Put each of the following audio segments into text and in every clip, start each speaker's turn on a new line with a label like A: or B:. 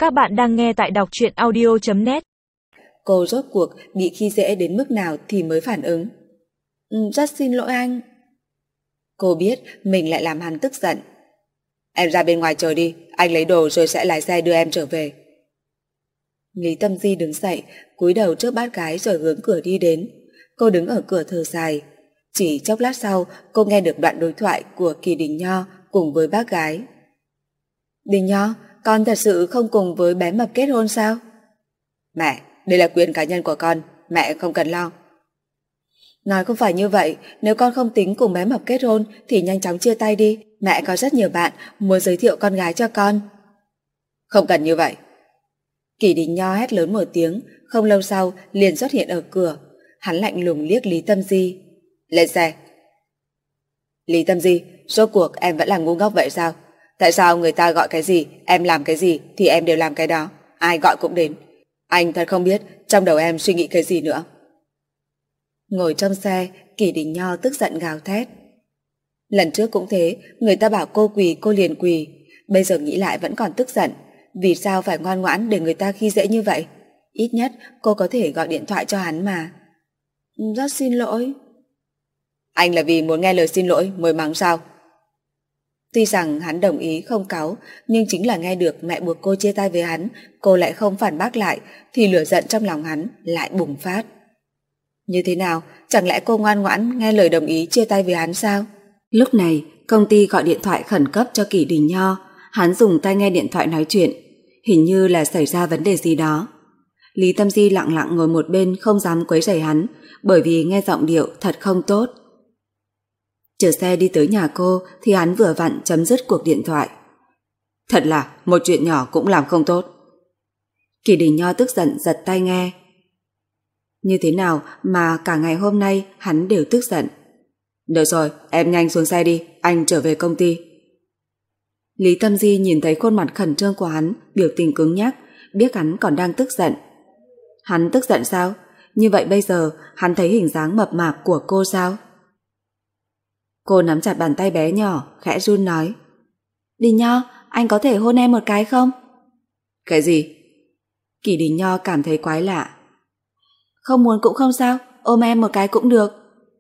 A: Các bạn đang nghe tại đọc truyện audio.net.
B: Cô rốt cuộc bị khi dễ đến mức nào thì mới phản ứng. Rất xin lỗi anh. Cô biết mình lại làm hắn tức giận. Em ra bên ngoài chờ đi, anh lấy đồ rồi sẽ lái xe đưa em trở về. Lý Tâm Di đứng dậy, cúi đầu trước bác gái rồi hướng cửa đi đến. Cô đứng ở cửa thở dài. Chỉ chốc lát sau, cô nghe được đoạn đối thoại của Kỳ Đình Nho cùng với bác gái. Đình Nho, con thật sự không cùng với bé mập kết hôn sao? Mẹ, đây là quyền cá nhân của con, mẹ không cần lo. Nói không phải như vậy, nếu con không tính cùng bé mập kết hôn thì nhanh chóng chia tay đi, mẹ có rất nhiều bạn muốn giới thiệu con gái cho con. Không cần như vậy. Kỳ Đình Nho hét lớn một tiếng, không lâu sau liền xuất hiện ở cửa. Hắn lạnh lùng liếc Lý Tâm Di. Lên xe. Lý Tâm Di, rốt cuộc em vẫn là ngu ngốc vậy sao? Tại sao người ta gọi cái gì, em làm cái gì thì em đều làm cái đó, ai gọi cũng đến. Anh thật không biết trong đầu em suy nghĩ cái gì nữa. Ngồi trong xe, Kỳ Đình Nho tức giận gào thét. Lần trước cũng thế, người ta bảo cô quỳ cô liền quỳ. Bây giờ nghĩ lại vẫn còn tức giận. Vì sao phải ngoan ngoãn để người ta khi dễ như vậy? Ít nhất cô có thể gọi điện thoại cho hắn mà. Rất xin lỗi. Anh là vì muốn nghe lời xin lỗi mới mắng sao? Tuy rằng hắn đồng ý không cáu, nhưng chính là nghe được mẹ buộc cô chia tay với hắn, cô lại không phản bác lại, thì lửa giận trong lòng hắn lại bùng phát. Như thế nào? Chẳng lẽ cô ngoan ngoãn nghe lời đồng ý chia tay với hắn sao? Lúc này, công ty gọi điện thoại khẩn cấp cho Kỳ Đình Nho. Hắn dùng tai nghe điện thoại nói chuyện. Hình như là xảy ra vấn đề gì đó. Lý Tâm Di lặng lặng ngồi một bên không dám quấy rầy hắn, bởi vì nghe giọng điệu thật không tốt. Chờ xe đi tới nhà cô thì hắn vừa vặn chấm dứt cuộc điện thoại. Thật là một chuyện nhỏ cũng làm không tốt. Kỳ Đình Nho tức giận giật tai nghe. Như thế nào mà cả ngày hôm nay hắn đều tức giận. Được rồi, em nhanh xuống xe đi, anh trở về công ty. Lý Tâm Di nhìn thấy khuôn mặt khẩn trương của hắn, biểu tình cứng nhắc, biết hắn còn đang tức giận. Hắn tức giận sao? Như vậy bây giờ hắn thấy hình dáng mập mạp của cô sao? Cô nắm chặt bàn tay bé nhỏ, khẽ run nói. Đình Nho, anh có thể hôn em một cái không? Cái gì? Kỳ Đình Nho cảm thấy quái lạ. Không muốn cũng không sao, ôm em một cái cũng được.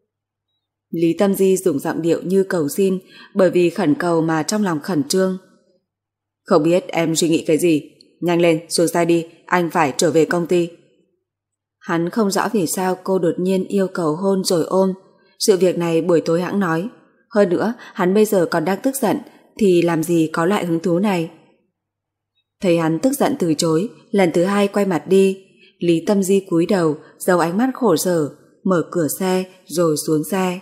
B: Lý Tâm Di dùng giọng điệu như cầu xin, bởi vì khẩn cầu mà trong lòng khẩn trương. Không biết em suy nghĩ cái gì, nhanh lên, xuống xe đi, anh phải trở về công ty. Hắn không rõ vì sao cô đột nhiên yêu cầu hôn rồi ôm. Sự việc này buổi tối hãng nói. Hơn nữa, hắn bây giờ còn đang tức giận, thì làm gì có loại hứng thú này. Thấy hắn tức giận từ chối, lần thứ hai quay mặt đi. Lý Tâm Di cúi đầu, giấu ánh mắt khổ sở, mở cửa xe rồi xuống xe.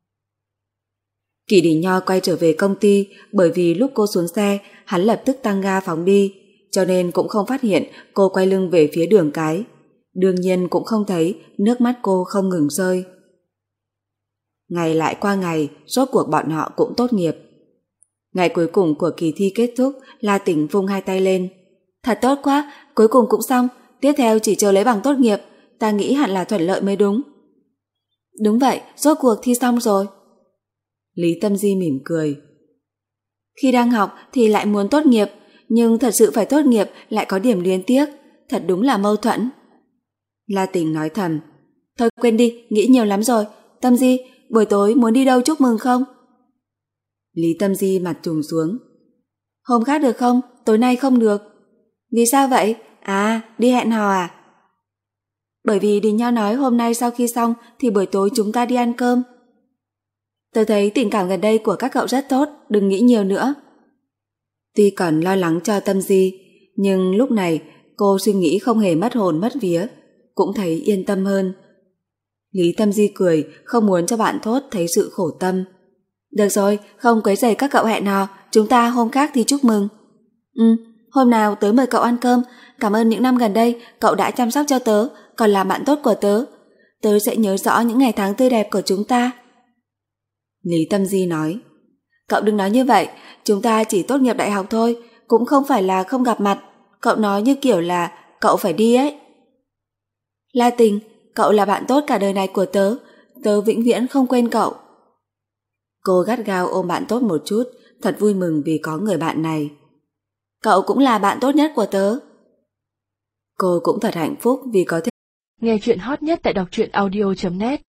B: Kỳ Đình Nho quay trở về công ty, bởi vì lúc cô xuống xe, hắn lập tức tăng ga phóng đi, cho nên cũng không phát hiện cô quay lưng về phía đường cái. Đương nhiên cũng không thấy nước mắt cô không ngừng rơi. Ngày lại qua ngày, rốt cuộc bọn họ cũng tốt nghiệp. Ngày cuối cùng của kỳ thi kết thúc, La Tỉnh vung hai tay lên. Thật tốt quá, cuối cùng cũng xong, tiếp theo chỉ chờ lấy bằng tốt nghiệp, ta nghĩ hẳn là thuận lợi mới đúng. Đúng vậy, rốt cuộc thi xong rồi. Lý Tâm Di mỉm cười. Khi đang học thì lại muốn tốt nghiệp, nhưng thật sự phải tốt nghiệp lại có điểm luyến tiếc, thật đúng là mâu thuẫn. La Tình nói thầm. Thôi quên đi, nghĩ nhiều lắm rồi. Tâm Di, buổi tối muốn đi đâu chúc mừng không? Lý Tâm Di mặt trùng xuống. Hôm khác được không? Tối nay không được. Vì sao vậy? À, đi hẹn hò à? Bởi vì Đình Nho nói hôm nay sau khi xong thì buổi tối chúng ta đi ăn cơm. Tôi thấy tình cảm gần đây của các cậu rất tốt, đừng nghĩ nhiều nữa. Tuy còn lo lắng cho Tâm Di, nhưng lúc này cô suy nghĩ không hề mất hồn mất vía, cũng thấy yên tâm hơn. Lý Tâm Di cười, không muốn cho bạn Thốt thấy sự khổ tâm. Được rồi, không quấy rầy các cậu hẹn hò, chúng ta hôm khác thì chúc mừng. Hôm nào tớ mời cậu ăn cơm, cảm ơn những năm gần đây cậu đã chăm sóc cho tớ, còn là bạn tốt của tớ. Tớ sẽ nhớ rõ những ngày tháng tươi đẹp của chúng ta. Lý Tâm Di nói. Cậu đừng nói như vậy, chúng ta chỉ tốt nghiệp đại học thôi, cũng không phải là không gặp mặt. Cậu nói như kiểu là cậu phải đi ấy. La Tình, cậu là bạn tốt cả đời này của tớ, tớ vĩnh viễn không quên cậu. Cô gắt gao ôm bạn tốt một chút, thật vui mừng vì có người bạn này. Cậu cũng là bạn tốt nhất của tớ, Cô cũng thật hạnh phúc vì có thể
A: nghe chuyện hot nhất tại đọc truyện audio.net.